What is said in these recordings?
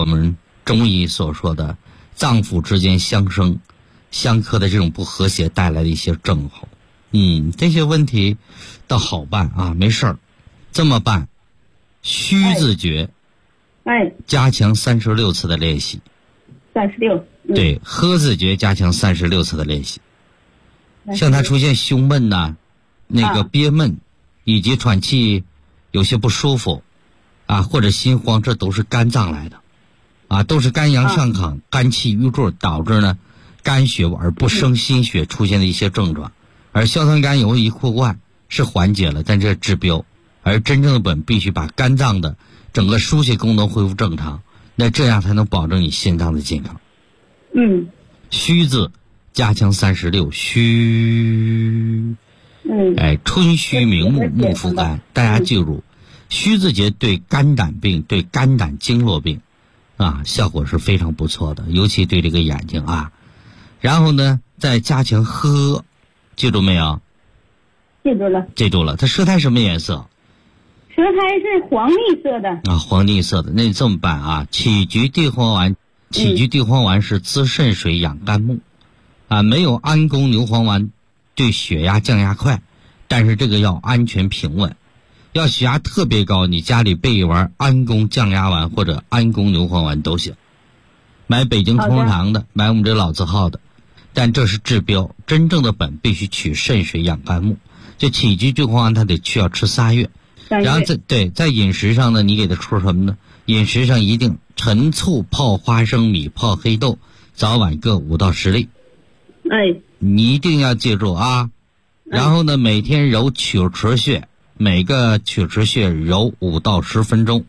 们中医所说的脏腑之间相生相克的这种不和谐带来的一些症候。这些问题倒好办啊，没事儿。这么办，虚字诀，加强36次的练习。 36。 对，呵字诀加强36次的练习。像他出现胸闷呐，那个憋闷，以及喘气有些不舒服啊，或者心慌，这都是肝脏来的啊，都是肝阳上亢、肝气郁滞导致呢肝血而不生心血出现的一些症状。而硝酸甘油一扩灌是缓解了，但这是治标，而真正的本必须把肝脏的整个输血功能恢复正常，那这样才能保证你心脏的健康。虚字加强36，虚，春虚明目，目复肝。大家记住，虚字节对肝胆病、对肝胆经络病啊，效果是非常不错的，尤其对这个眼睛啊。然后呢，再加强呵，记住没有？ 记住了。 记住了。它舌苔什么颜色？ 舌苔是黄绿色的。 啊，黄绿色的。那你这么办啊？杞菊地黄丸，杞菊地黄丸是滋肾水、养肝木，啊，没有安宫牛黄丸对血压降压快，但是这个要安全平稳。要血压特别高，你家里备一丸安宫降压丸或者安宫牛黄丸都行。买北京同仁堂的，买我们这老字号的。但这是治标，真正的本必须取肾水养肝木。就杞菊地黄丸它得需要吃3月。然后在饮食上呢，你给它出什么呢？饮食上一定陈醋泡花生米泡黑豆，早晚各5到10粒。你一定要记住啊。然后呢，每天揉曲池穴，每个曲池穴揉5到10分钟。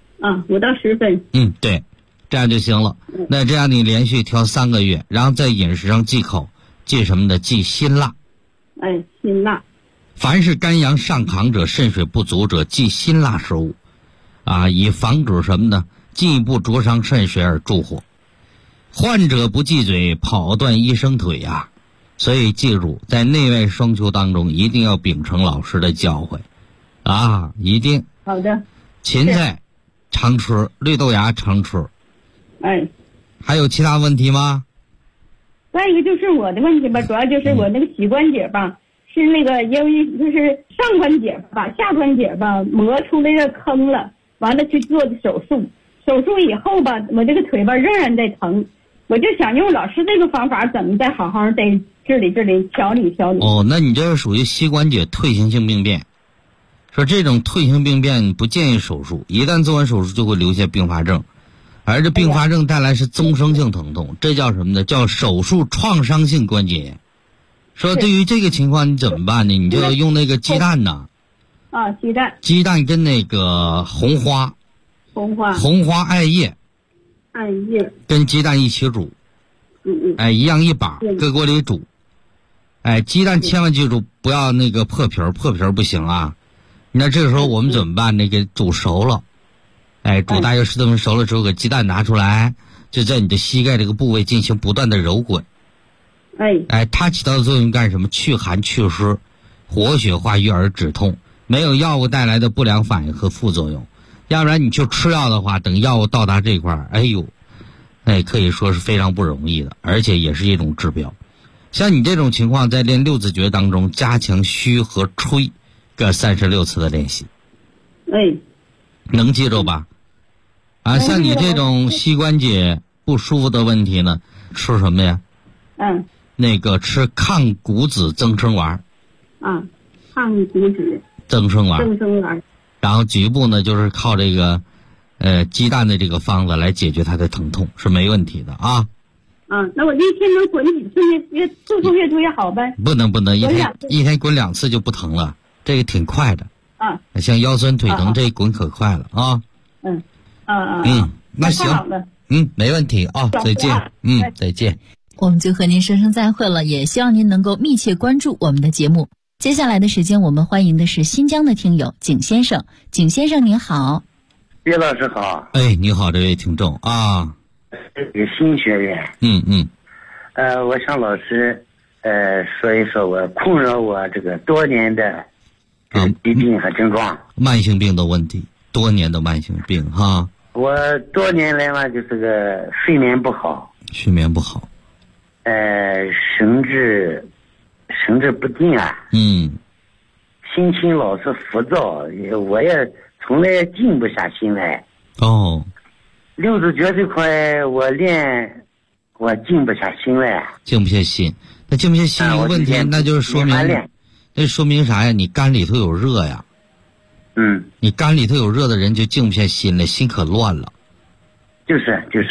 5到10分。 对，这样就行了。那这样你连续调3个月，然后在饮食上忌口，忌什么呢？忌辛辣。 辛辣。 凡是肝阳上亢者、肾水不足者，忌辛辣食物，啊，以防止什么呢？进一步灼伤肾水而助火。患者不忌嘴，跑断医生腿啊！所以记住，在内外双修当中，一定要秉承老师的教诲，啊，一定。 好的。 芹菜常吃，绿豆芽常吃。还有其他问题吗？ 再一个就是我的问题吧，主要就是我那个膝关节吧。是那个由于就是上关节吧，下关节吧磨出来个坑了，完了去做的手术。手术以后吧，我这个腿吧仍然在疼，我就想用老师这个方法，怎么再好好的治理治理、调理调理。 那你这是属于膝关节退行性病变。说这种退行病变不建议手术，一旦做完手术就会留下并发症，而这并发症带来是终生性疼痛，这叫什么呢？叫手术创伤性关节炎。说对于这个情况你怎么办呢？你就要用那个鸡蛋呐。鸡蛋跟那个红花艾叶跟鸡蛋一起煮。一样一把，搁锅里煮。鸡蛋千万记住不要那个破皮儿不行啊。那这个时候我们怎么办呢？给煮熟了。煮大约10多分熟了之后，给鸡蛋拿出来，就在你的膝盖这个部位进行不断的揉滚。它起到的作用干什么？去寒祛湿，活血化瘀而止痛，没有药物带来的不良反应和副作用。要不然你就吃药的话，等药物到达这块儿，可以说是非常不容易的，而且也是一种治标。像你这种情况，在练6字诀当中，加强虚和吹各36次的练习。能记住吧？像你这种膝关节不舒服的问题呢，吃什么呀？那个吃抗骨子增生丸。 抗骨子增生丸。然后局部呢，就是靠这个鸡蛋的这个方子来解决它的疼痛，是没问题的啊。 那我一天能滚几次呢？越速度越多越好呗。 不能，一天滚2次就不疼了，这个挺快的。像腰酸腿疼这一滚可快了啊。那行。没问题啊，再见。再见。 我们就和您说声再会了，也希望您能够密切关注我们的节目。接下来的时间，我们欢迎的是新疆的听友景先生。景先生您好。 岳老师好。 你好，这位听众啊。 这个新学员。我向老师说一说我困扰我这个多年的疾病和症状。 慢性病的问题，多年的慢性病哈。 我多年来嘛，就是个睡眠不好，神志不定啊，心情老是浮躁，我也从来静不下心来。 哦， 六字诀这块我练，我静不下心来。 静不下心，那静不下心一个问题，那就是说明，那说明啥呀？你肝里头有热呀。你肝里头有热的人就静不下心来，心可乱了。 就是。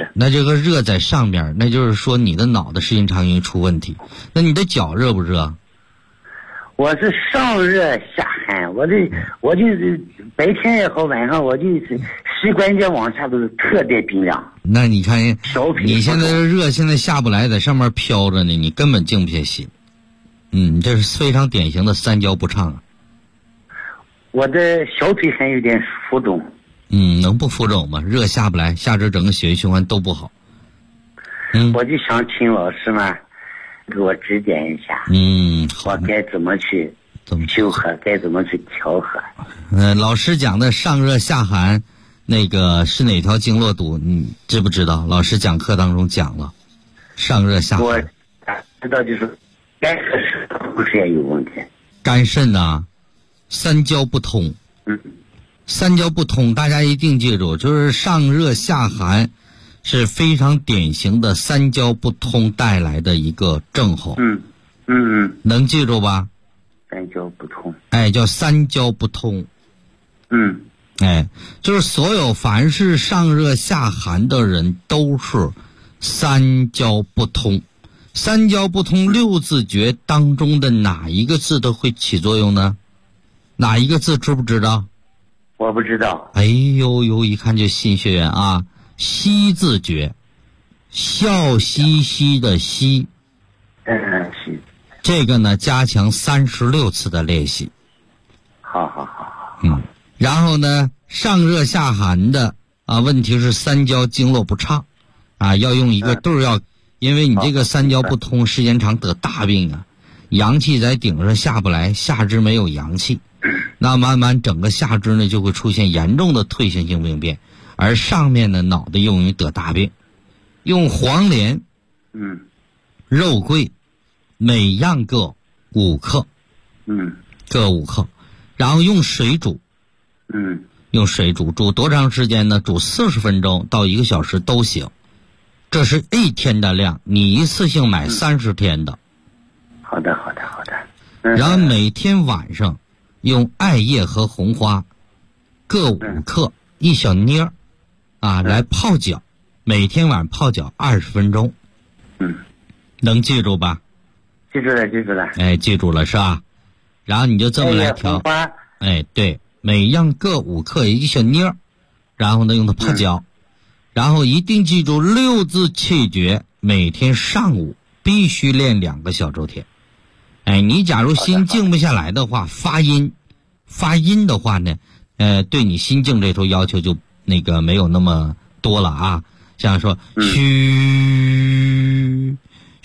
那这个热在上面，那就是说你的脑子时间长容易出问题。那你的脚热不热？ 我是上热下寒，我就是白天也好，晚上我就是膝关节往下都是特别冰凉。 那你看，你现在热现在下不来，在上面飘着呢，你根本静不下心。这是非常典型的三焦不畅啊。 我的小腿还有点浮肿。 能不浮肿吗？热下不来，下肢整个血液循环都不好。 我就想请老师嘛，给我指点一下。我该怎么去修和，该怎么去调和？ 老师讲的上热下寒，那个是哪条经络堵？你知不知道？老师讲课当中讲了，上热下寒。 我知道，就是肝肾也有问题。 肝肾啊，三焦不通。三焦不通，大家一定记住，就是上热下寒是非常典型的三焦不通带来的一个症候。能记住吧？ 三焦不通。 叫三焦不通。就是所有凡是上热下寒的人都是三焦不通。三焦不通六字诀当中的哪一个字都会起作用呢？哪一个字知不知道？ 我不知道。 一看就新学员啊！息字诀，笑嘻嘻的嘻。这个呢，加强36次的练习。 好。 然后呢，上热下寒的问题是三焦经络不畅要用一个对药，因为你这个三焦不通，时间长得大病啊，阳气在顶上下不来，下肢没有阳气。那慢慢整个下肢呢就会出现严重的退行性病变，而上面呢脑袋又容易得大病。用黄连、肉桂每样各5克，各5克，然后用水煮，用水煮多长时间呢？煮40分钟到1个小时都行。这是1天的量，你一次性买30天的。 好的。 然后每天晚上用艾叶和红花各5克1小捏来泡脚，每天晚上泡脚20分钟。能记住吧？ 记住了。 记住了是吧？然后你就这么来调。对，每样各5克1小捏，然后呢用它泡脚，然后一定记住6字气诀，每天上午必须练2个小周天。你假如心静不下来的话，发音的话呢，对你心静这头要求就没有那么多了啊。像说虚，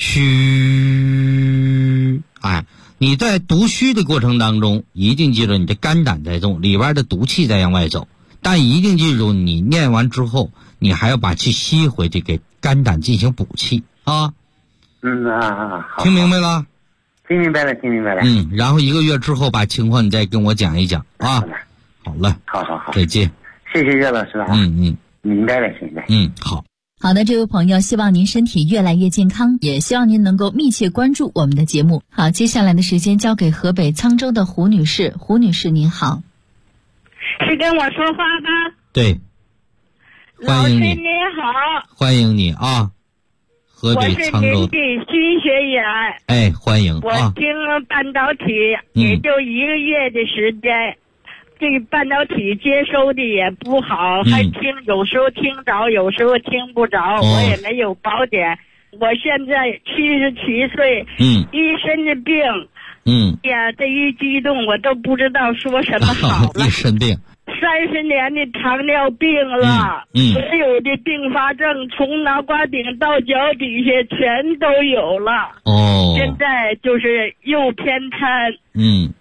你在读虚的过程当中，一定记住你的肝胆在动，里边的毒气在向外走，但一定记住你念完之后，你还要把气吸回去，给肝胆进行补气啊。 好。 听明白了？ 听明白了。 然后1个月之后把情况你再跟我讲一讲啊。好了。 好。 再见。 谢谢岳老师啊。明白了，现在。 好。 好的，这位朋友，希望您身体越来越健康，也希望您能够密切关注我们的节目。好，接下来的时间交给河北沧州的胡女士。胡女士您好。 是跟我说话吗？ 对。 老师您好。 欢迎你啊。河北沧州。 我是您的新学员。 欢迎啊。 我听了半导体也就1个月的时间。这个半导体接收的也不好，还有时候听着，有时候听不着，我也没有保险。我现在77岁，一身的病，这一激动我都不知道说什么好了。 一身病 ，30年的糖尿病了，所有的并发症从脑瓜顶到脚底下全都有了。现在就是又偏瘫，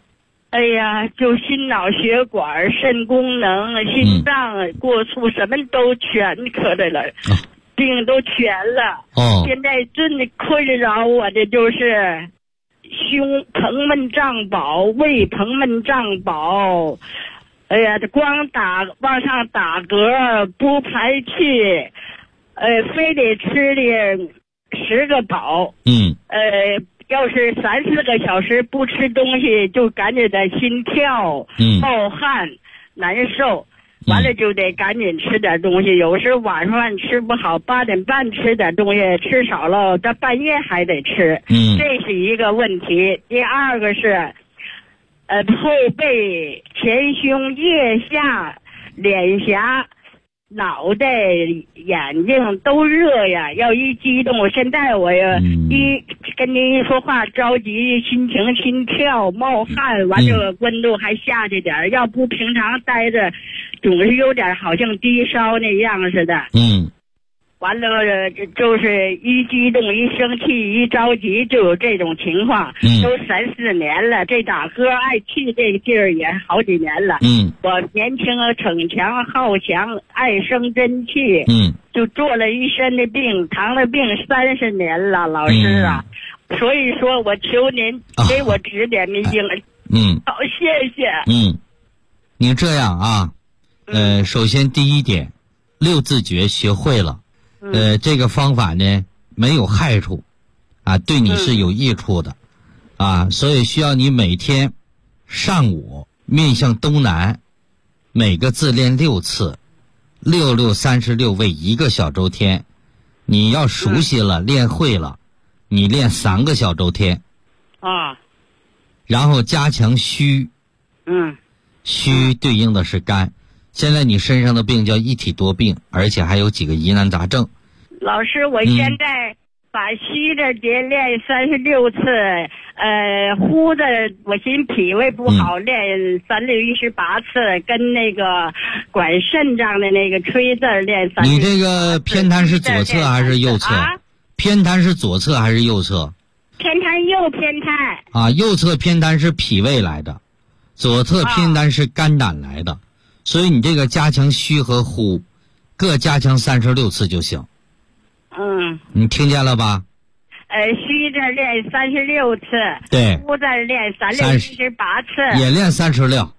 哎呀，就心脑血管、肾功能、心脏、过促什么都全可的了，病都全了。现在最困扰我的就是胸膨闷胀饱、胃膨闷胀饱。哎呀，这光往上打嗝不排气，非得吃的10个饱。要是3-4个小时不吃东西，就赶紧的心跳、冒汗、难受，完了就得赶紧吃点东西。有时晚上吃不好，8点半吃点东西，吃少了到半夜还得吃。这是一个问题。第二个是，后背、前胸、腋下、脸颊、脑袋、眼睛都热呀，要一激动，现在我呀跟您一说话着急，心跳冒汗，完了温度还下去点，要不平常待着总是有点好像低烧那样似的。完了就是一激动、一生气、一着急就有这种情况。都3-4年了，这打嗝爱气这个劲儿也好几年了。我年轻逞强好强，爱生真气。就做了一身的病，糖尿病30年了，老师啊。所以说我求您给我指点迷津。好，谢谢。 你这样啊，首先第一点，6字诀学会了。这个方法呢没有害处，对你是有益处的，所以需要你每天上午面向东南，每个字练6次，6×6 36为1个小周天。你要熟悉了，练会了，你练3个小周天。然后加强虚。虚对应的是肝。现在你身上的病叫一体多病，而且还有几个疑难杂症。 老师，我现在把虚的节练36次，呼的我寻脾胃不好，练3618次，跟那个管肾脏的那个吹字练36。 你这个偏瘫是左侧还是右侧？偏瘫是左侧还是右侧？ 偏瘫右偏瘫。 右侧偏瘫是脾胃来的，左侧偏瘫是肝胆来的。所以你这个加强虚和呼，各加强36次就行。你听见了吧？ 虚这练36次， 对， 呼这练3618次， 也练36。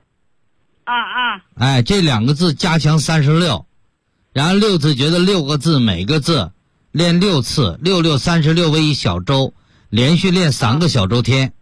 这2个字加强36，然后6字诀的6个字，每个字练6次，6×6 36为1小周，连续练3个小周天。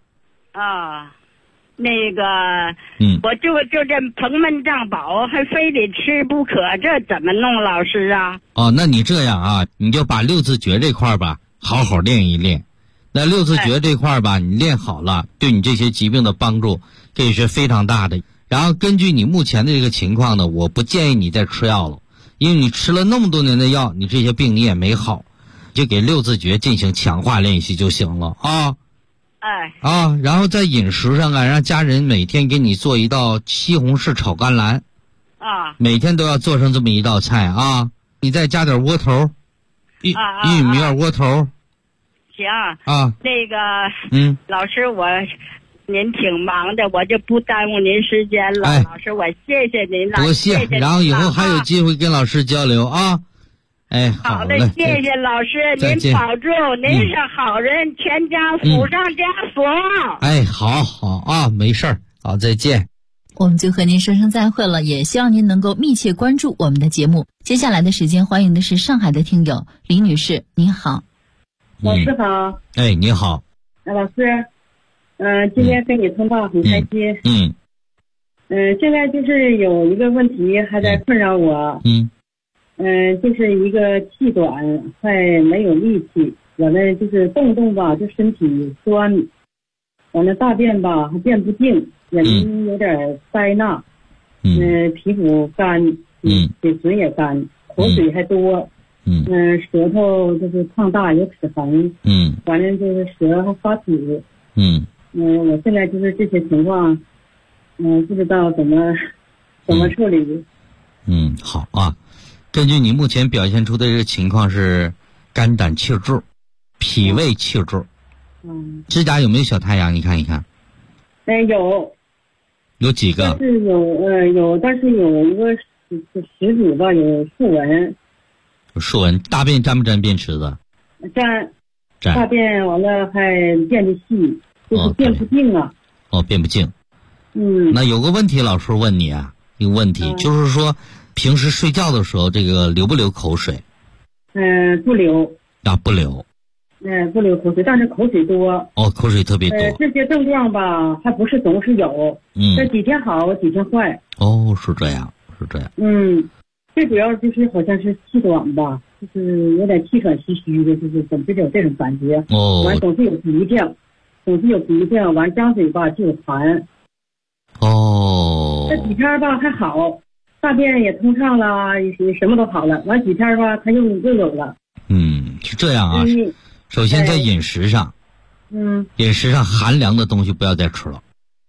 那个，我就这膨闷胀饱，还非得吃不可，这怎么弄，老师啊？ 那你这样啊，你就把6字诀这块吧，好好练一练。那6字诀这块吧，你练好了，对你这些疾病的帮助可以是非常大的。然后根据你目前的这个情况呢，我不建议你再吃药了，因为你吃了那么多年的药，你这些病你也没好，就给6字诀进行强化练习就行了啊。然后在饮食上让家人每天给你做一道西红柿炒甘蓝。每天都要做成这么一道菜啊。你再加点窝头，玉米面窝头。 行那个老师您挺忙的，我就不耽误您时间了。老师，我谢谢您了， 多谢。然后以后还有机会跟老师交流啊。好的，谢谢老师，您保重，您是好人，全家福上加福。 好没事儿，好，再见。 我们就和您说声再会了，也希望您能够密切关注我们的节目。接下来的时间，欢迎的是上海的听友李女士，您好。 老师好。 你好。 老师，今天跟你通话很开心。现在就是有一个问题还在困扰我。就是一个气短，还没有力气，完了就是动吧，就身体酸，完了大便吧还便不净，眼睛有点塞纳，皮肤干，嘴唇也干，口水还多，舌头就是胖大有齿痕，完了就是舌还发紫，我现在就是这些情况，不知道怎么处理。 好啊。根据你目前表现出的这个情况是肝胆气滞、脾胃气滞。指甲有没有小太阳？你看一看。 有。 有几个？ 但是但是有一个石子吧，有竖纹。 有竖纹，大便沾不沾便池子？ 沾。 沾。 大便完了还变得细，就是变不净啊。 变不净。那有个问题，老师问你啊，一个问题、就是说，平时睡觉的时候，这个流不流口水？ 不流。 不流。 不流口水，但是口水多。 口水特别多。 这些症状吧，还不是总是有。这几天好，几天坏。 是这样。 最主要就是好像是气短吧，就是有点气喘吁吁的，就是总是有这种感觉。完总是有鼻涕，完张嘴吧就有痰。这几天吧还好，大便也通畅了，什么都好了。完几天吧，它又有了。 是这样啊。首先在饮食上，饮食上寒凉的东西不要再吃了。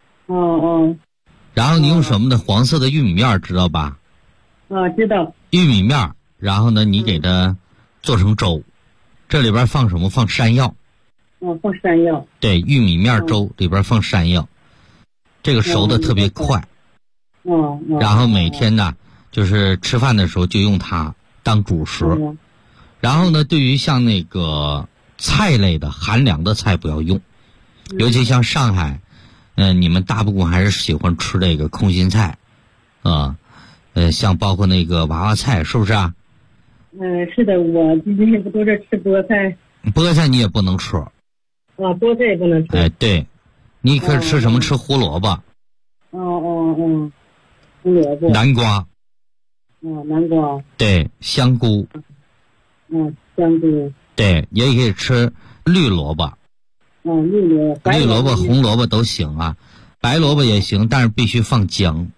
然后你用什么呢？黄色的玉米面知道吧？ 知道。 玉米面，然后呢，你给它做成粥，这里边放什么？放山药。 放山药。 对，玉米面粥里边放山药，这个熟的特别快。然后每天呢，就是吃饭的时候就用它当主食。然后呢，对于像那个菜类的寒凉的菜不要用，尤其像上海，你们大部分还是喜欢吃这个空心菜，像包括那个娃娃菜，是不是啊？ 是的，我今天不都是吃菠菜。 菠菜你也不能吃。 菠菜也不能吃。 对，你可以吃什么？吃胡萝卜。 胡萝卜。 南瓜。 南瓜。 对，香菇。 香菇。 对，也可以吃绿萝卜。绿萝卜、红萝卜都行啊，白萝卜也行，但是必须放姜。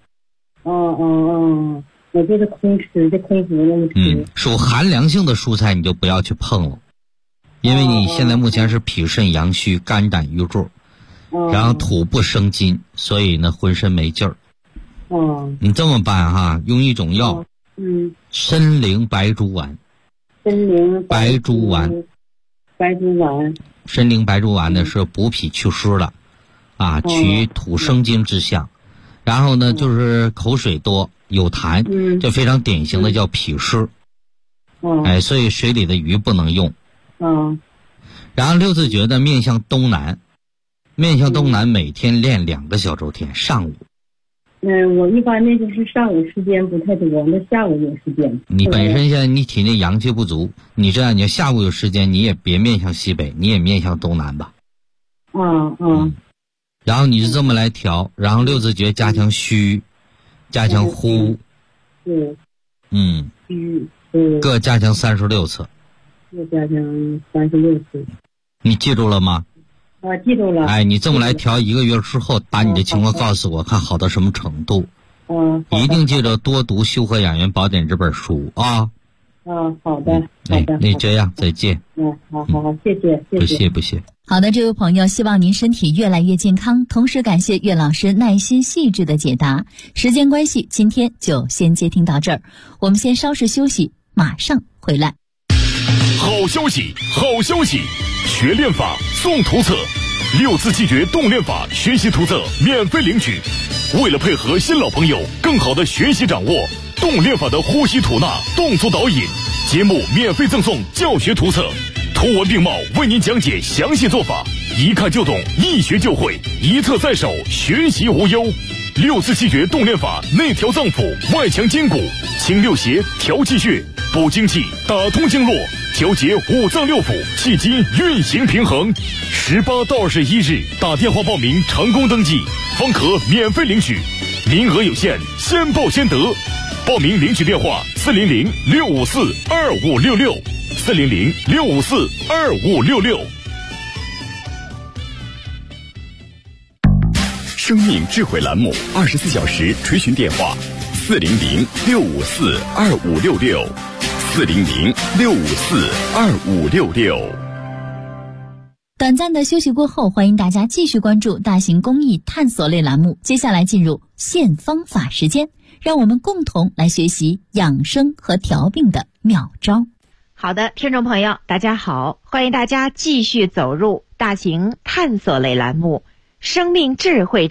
我就是空吃，就空腹那么吃。 属寒凉性的蔬菜你就不要去碰了，因为你现在目前是脾肾阳虚、肝胆郁注，然后土不生金，所以呢浑身没劲儿。你这么办哈，用一种药，参苓白术丸。 参苓白术丸。参苓白术丸呢是补脾祛湿的，取土生金之象。然后呢，就是口水多有痰，这非常典型的叫脾湿。所以水里的鱼不能用。然后六字诀的面向东南，每天练2个小周天，上午。 我一般那就是上午时间不太多，那下午有时间。 你本身现在你体内阳气不足，你这样你下午有时间，你也别面向西北，你也面向东南吧。然后你是这么来调，然后六字诀加强虚，加强呼，各加强36次。 各加强36次。 你记住了吗？ 记住了。 你这么来调1个月之后，把你的情况告诉我，看好到什么程度。一定记着多读《修和养元宝典》这本书啊。 好的。 那这样，再见。 好，谢谢。 不谢。 好的，这位朋友，希望您身体越来越健康，同时感谢岳老师耐心细致的解答。时间关系，今天就先接听到这儿，我们先稍事休息，马上回来。 好消息，学练法送图册，6字气诀动练法学习图册免费领取。为了配合新老朋友更好的学习掌握动练法的呼吸吐纳动作导引，节目免费赠送教学图册，图文并茂为您讲解详细做法，一看就懂，一学就会，一册在手，学习无忧。6字气诀动练法内调脏腑，外强筋骨，清六邪，调气血，补精气，打通经络，调节5脏6腑，气机运行平衡。18到21日打电话报名成功登记，方可免费领取，名额有限，先报先得。报名领取电话400-654-2566 400-654-2566。生命智慧栏目24小时垂询电话400-654-2566 400-654-2566。 短暂的休息过后，欢迎大家继续关注大型公益探索类栏目。接下来进入现方法时间，让我们共同来学习养生和调病的妙招。 好的，听众朋友大家好，欢迎大家继续走入大型探索类栏目生命智慧之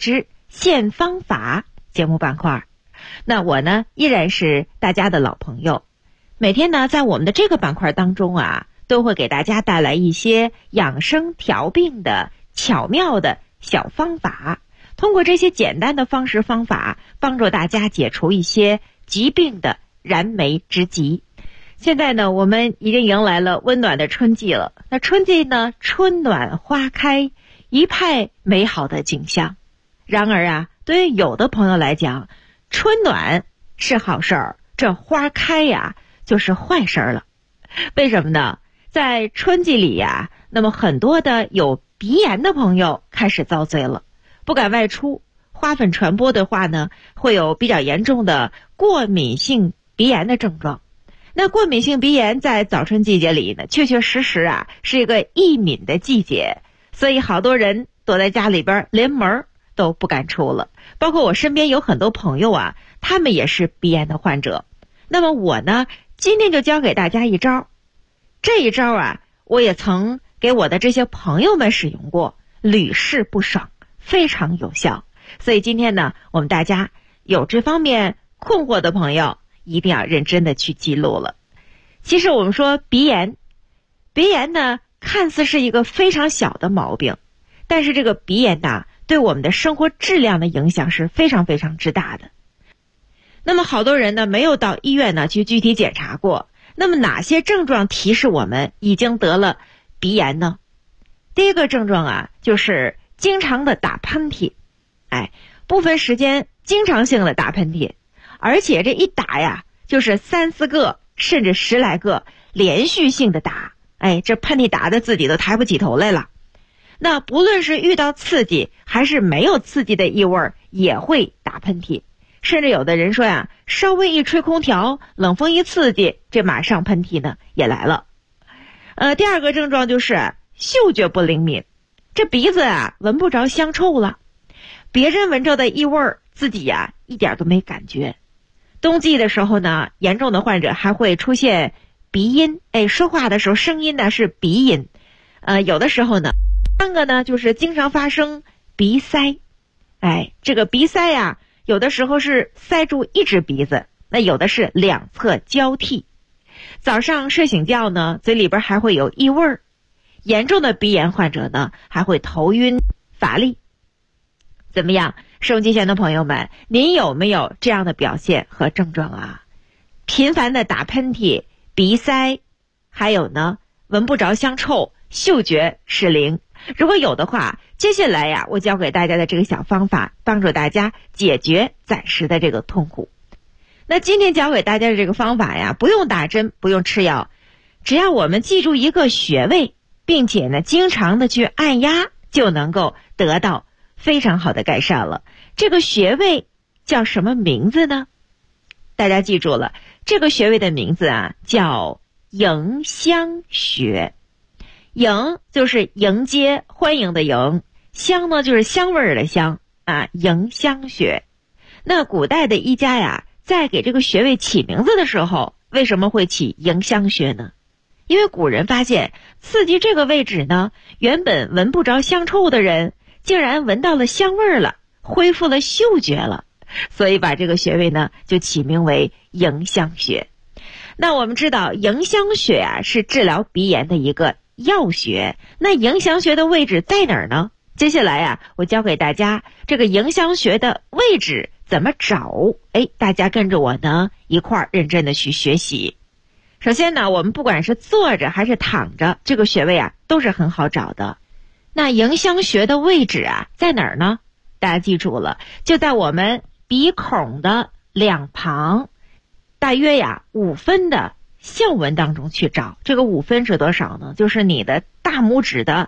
现方法节目板块。那我呢依然是大家的老朋友，每天呢在我们的这个板块当中啊，都会给大家带来一些养生调病的巧妙的小方法，通过这些简单的方式方法，帮助大家解除一些疾病的燃眉之急。现在呢，我们已经迎来了温暖的春季了。那春季呢，春暖花开，一派美好的景象。然而啊，对于有的朋友来讲，春暖是好事儿，这花开呀就是坏事儿了。为什么呢？在春季里呀，那么很多的有鼻炎的朋友开始遭罪了，不敢外出，花粉传播的话呢，会有比较严重的过敏性鼻炎的症状。那过敏性鼻炎在早春季节里呢，确确实实啊是一个易敏的季节，所以好多人躲在家里边连门都不敢出了。包括我身边有很多朋友啊，他们也是鼻炎的患者。那么我呢，今天就教给大家一招，这一招啊，我也曾给我的这些朋友们使用过，屡试不爽，非常有效。所以今天呢，我们大家有这方面困惑的朋友，一定要认真的去记录了。其实我们说鼻炎呢，看似是一个非常小的毛病，但是这个鼻炎呢，对我们的生活质量的影响是非常非常之大的。那么好多人呢，没有到医院呢去具体检查过。那么哪些症状提示我们已经得了鼻炎呢？第一个症状啊，就是经常的打喷嚏，不分时间经常性的打喷嚏，而且这一打呀，就是3、4个甚至10来个连续性的打，这喷嚏打的自己都抬不起头来了。那不论是遇到刺激还是没有刺激的异味，也会打喷嚏。甚至有的人说呀，稍微一吹空调，冷风一刺激，这马上喷嚏呢也来了。第二个症状就是嗅觉不灵敏，这鼻子啊闻不着香臭了，别人闻着的异味，自己呀一点都没感觉。冬季的时候呢，严重的患者还会出现鼻音，说话的时候声音呢是鼻音。有的时候呢，第三个呢就是经常发生鼻塞，这个鼻塞呀，有的时候是塞住一只鼻子，那有的是两侧交替。早上睡醒觉呢，嘴里边还会有异味。严重的鼻炎患者呢，还会头晕乏力。怎么样，收音机前的朋友们，您有没有这样的表现和症状啊？频繁的打喷嚏、鼻塞，还有呢，闻不着香臭，嗅觉失灵。如果有的话，接下来呀，我教给大家的这个小方法，帮助大家解决暂时的这个痛苦。那今天教给大家的这个方法呀，不用打针，不用吃药，只要我们记住一个穴位，并且呢，经常的去按压，就能够得到非常好的改善了。这个穴位叫什么名字呢？大家记住了，这个穴位的名字啊，叫迎香穴。迎就是迎接欢迎的迎，香呢就是香味儿的香啊，迎香穴。那古代的医家呀，在给这个穴位起名字的时候，为什么会起迎香穴呢？因为古人发现刺激这个位置呢，原本闻不着香臭的人竟然闻到了香味儿了，恢复了嗅觉了，所以把这个穴位呢就起名为迎香穴。那我们知道迎香穴啊是治疗鼻炎的一个药穴，那迎香穴的位置在哪儿呢？接下来啊，我教给大家这个迎香穴的位置怎么找。大家跟着我呢一块儿认真的去学习。首先呢，我们不管是坐着还是躺着，这个穴位啊都是很好找的。那迎香穴的位置啊在哪儿呢？大家记住了，就在我们鼻孔的两旁，大约呀5分的笑纹当中去找。这个5分是多少呢？就是你的大拇指的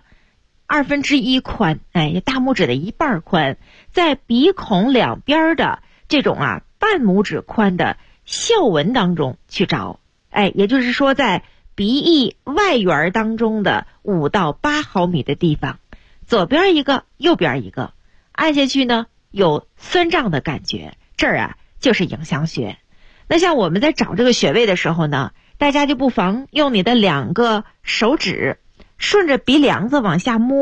1/2宽，大拇指的1半宽，在鼻孔两边的这种半拇指宽的笑纹当中去找。也就是说在鼻翼外缘当中的5到8毫米的地方，左边一个，右边一个，按下去呢有酸胀的感觉，这儿啊就是迎香穴。那像我们在找这个穴位的时候呢，大家就不妨用你的2个手指顺着鼻梁子往下摸，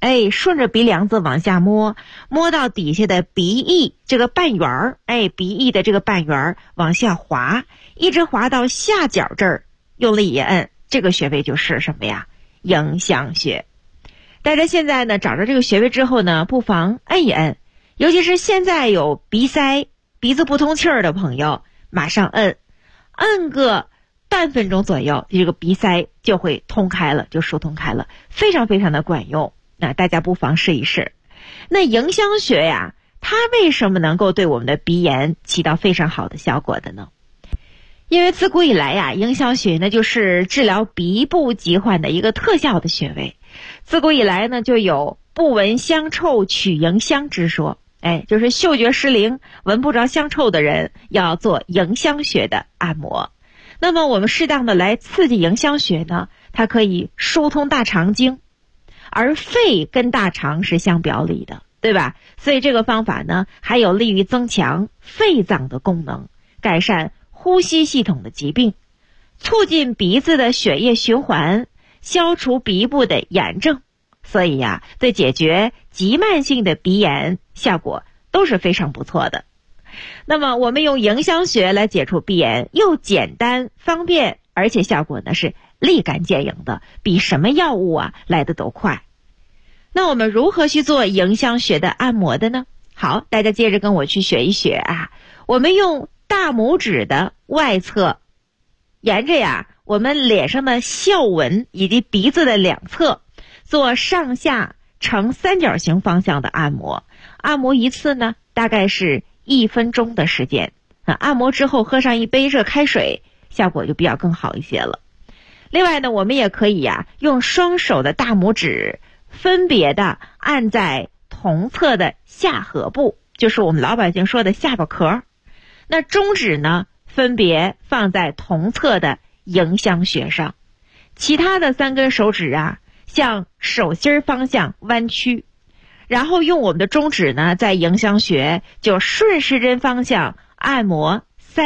顺着鼻梁子往下摸，摸到底下的鼻翼这个半圆鼻翼的这个半圆往下滑，一直滑到下角这儿，用力一摁，这个穴位就是什么呀？迎香穴。大家现在呢找着这个穴位之后呢，不妨摁一摁，尤其是现在有鼻塞、鼻子不通气儿的朋友，马上摁个半分钟左右，这个鼻塞就会通开了，就疏通开了，非常非常的管用。那大家不妨试一试。那迎香穴呀，它为什么能够对我们的鼻炎起到非常好的效果的呢？因为自古以来呀，迎香穴呢就是治疗鼻部疾患的一个特效的穴位。自古以来呢就有不闻香臭取迎香之说，就是嗅觉失灵、闻不着香臭的人要做迎香穴的按摩。那么我们适当的来刺激迎香穴呢，它可以疏通大肠经，而肺跟大肠是相表里的，对吧？所以这个方法呢，还有利于增强肺脏的功能，改善呼吸系统的疾病，促进鼻子的血液循环，消除鼻部的炎症。所以呀，对解决急慢性的鼻炎效果都是非常不错的。那么我们用迎香穴来解除鼻炎，又简单方便，而且效果呢是立竿见影的，比什么药物来得都快。那我们如何去做迎香穴的按摩的呢？好，大家接着跟我去学一学我们用大拇指的外侧，沿着我们脸上的笑纹以及鼻子的两侧，做上下呈三角形方向的按摩。按摩一次呢，大概是1分钟的时间。按摩之后喝上一杯热开水，效果就比较更好一些了。另外呢，我们也可以用双手的大拇指分别的按在同侧的下颌部，就是我们老百姓说的下巴壳。那中指呢，分别放在同侧的迎香穴上，其他的3根手指向手心方向弯曲，然后用我们的中指呢，在迎香穴就顺时针方向按摩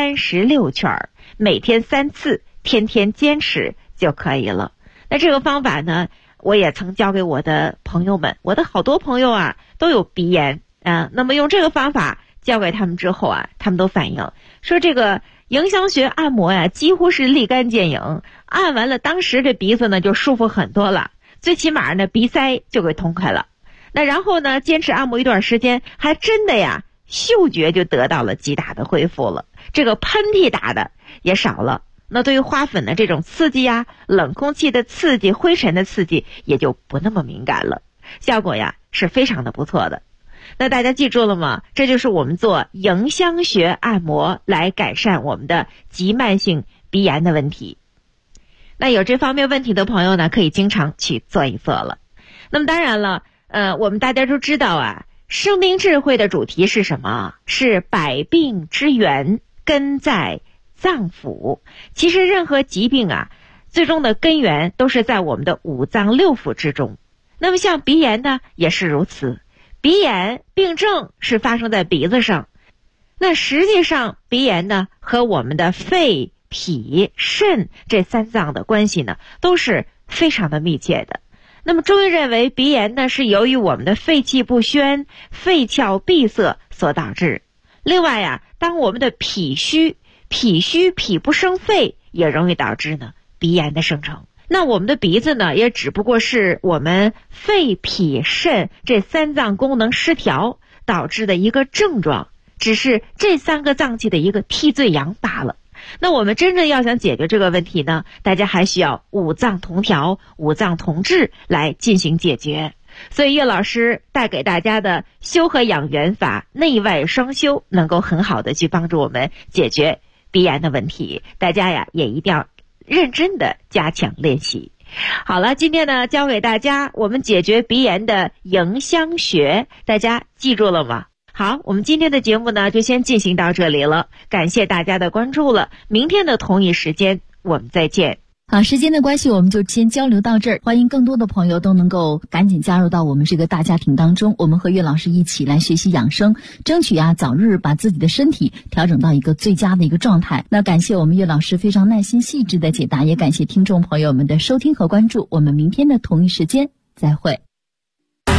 36圈，每天3次，天天坚持就可以了。那这个方法呢，我也曾教给我的朋友们，我的好多朋友都有鼻炎那么用这个方法教给他们之后他们都反映说，这个迎香穴按摩几乎是立竿见影，按完了当时这鼻子呢就舒服很多了，最起码呢鼻塞就给通开了。那然后呢，坚持按摩一段时间，还真的嗅觉就得到了极大的恢复了，这个喷嚏打的也少了。那对于花粉的这种刺激冷空气的刺激、灰尘的刺激也就不那么敏感了，效果是非常的不错的。那大家记住了吗？这就是我们做迎香穴按摩来改善我们的急慢性鼻炎的问题。那有这方面问题的朋友呢，可以经常去做一做了。那么当然了，我们大家都知道生命智慧的主题是什么？是百病之源，根在脏腑。其实任何疾病最终的根源都是在我们的5脏6腑之中。那么像鼻炎呢，也是如此。鼻炎病症是发生在鼻子上，那实际上鼻炎呢和我们的肺、脾、肾这3脏的关系呢都是非常的密切的。那么中医认为鼻炎呢是由于我们的肺气不宣、肺窍闭塞所导致。另外当我们的脾虚、脾不生肺，也容易导致呢鼻炎的生成。那我们的鼻子呢，也只不过是我们肺、脾、肾这3脏功能失调导致的一个症状，只是这3个脏器的一个替罪羊罢了。那我们真正要想解决这个问题呢，大家还需要5脏同调、5脏同治来进行解决。所以岳老师带给大家的修和养元法，内外双修，能够很好的去帮助我们解决鼻炎的问题。大家也一定要认真的加强练习。好了，今天呢教给大家我们解决鼻炎的迎香穴，大家记住了吗？好，我们今天的节目呢就先进行到这里了，感谢大家的关注了。明天的同一时间我们再见。 好，时间的关系我们就先交流到这儿，欢迎更多的朋友都能够赶紧加入到我们这个大家庭当中，我们和岳老师一起来学习养生，争取早日把自己的身体调整到一个最佳的一个状态。那感谢我们岳老师非常耐心细致的解答，也感谢听众朋友们的收听和关注，我们明天的同一时间再会。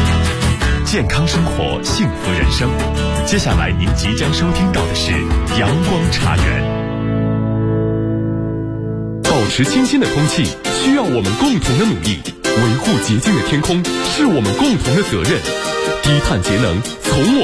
健康生活，幸福人生。接下来您即将收听到的是阳光茶园。保持清新的空气需要我们共同的努力，维护洁净的天空是我们共同的责任。低碳节能从我